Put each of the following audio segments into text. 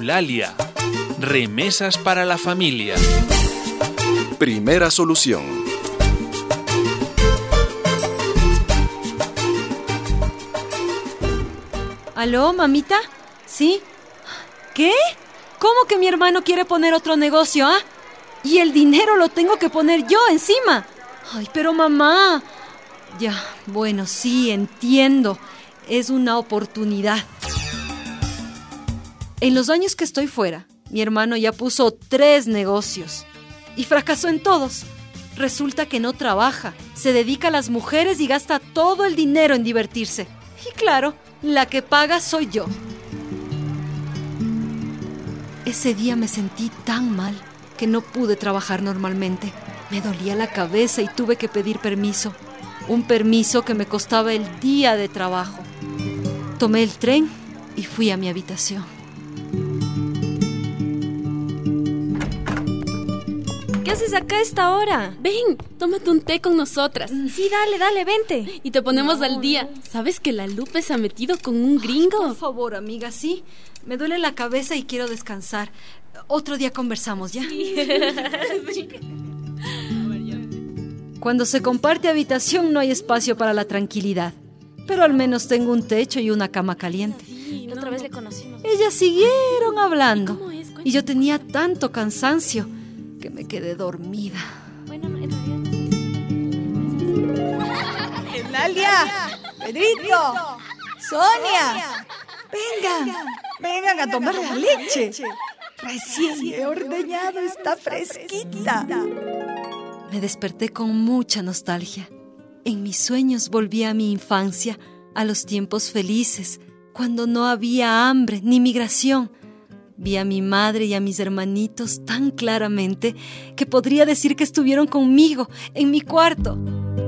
Eulalia. Remesas para la familia. Primera solución. ¿Aló, mamita? ¿Sí? ¿Qué? ¿Cómo que mi hermano quiere poner otro negocio, ah? Y el dinero lo tengo que poner yo encima. Ay, pero mamá... Ya, bueno, sí, entiendo. Es una oportunidad. En los años que estoy fuera, mi hermano ya puso 3 negocios. Y fracasó en todos. Resulta que no trabaja, se dedica a las mujeres y gasta todo el dinero en divertirse. Y claro, la que paga soy yo. Ese día me sentí tan mal que no pude trabajar normalmente. Me dolía la cabeza y tuve que pedir permiso. Un permiso que me costaba el día de trabajo. Tomé el tren y fui a mi habitación. ¿Qué haces acá a esta hora? Ven, tómate un té con nosotras. Sí, dale, vente. Y te ponemos al día. ¿Sabes que la Lupe se ha metido con un gringo? Por favor, amiga, sí. Me duele la cabeza y quiero descansar. Otro día conversamos, ¿ya? Sí. Cuando se comparte habitación no hay espacio para la tranquilidad. Pero al menos tengo un techo y una cama caliente. Sí, la otra vez le conocimos. Ellas siguieron hablando. ¿Cómo es? Y yo tenía tanto cansancio que me quedé dormida. Bueno, en realidad... Eulalia, Pedrito, Sonia, vengan a tomar la leche. Recién he ordeñado, está fresquita. Me desperté con mucha nostalgia. En mis sueños volví a mi infancia, a los tiempos felices, cuando no había hambre ni migración. Vi a mi madre y a mis hermanitos tan claramente que podría decir que estuvieron conmigo en mi cuarto.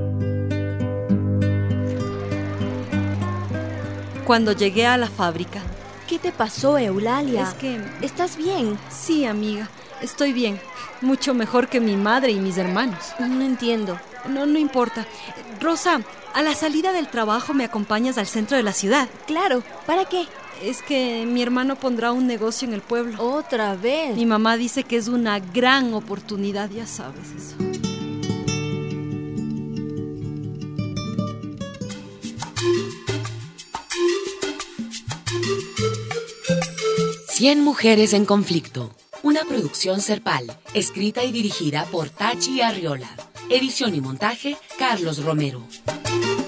Cuando llegué a la fábrica... ¿Qué te pasó, Eulalia? Es que... ¿Estás bien? Sí, amiga, estoy bien. Mucho mejor que mi madre y mis hermanos. No entiendo. No importa. Rosa, a la salida del trabajo me acompañas al centro de la ciudad. Claro, ¿para qué? Es que mi hermano pondrá un negocio en el pueblo. ¿Otra vez? Mi mamá dice que es una gran oportunidad, ya sabes eso. Cien mujeres en conflicto. Una producción Serpal, escrita y dirigida por Tachi Arriola. Edición y montaje, Carlos Romero.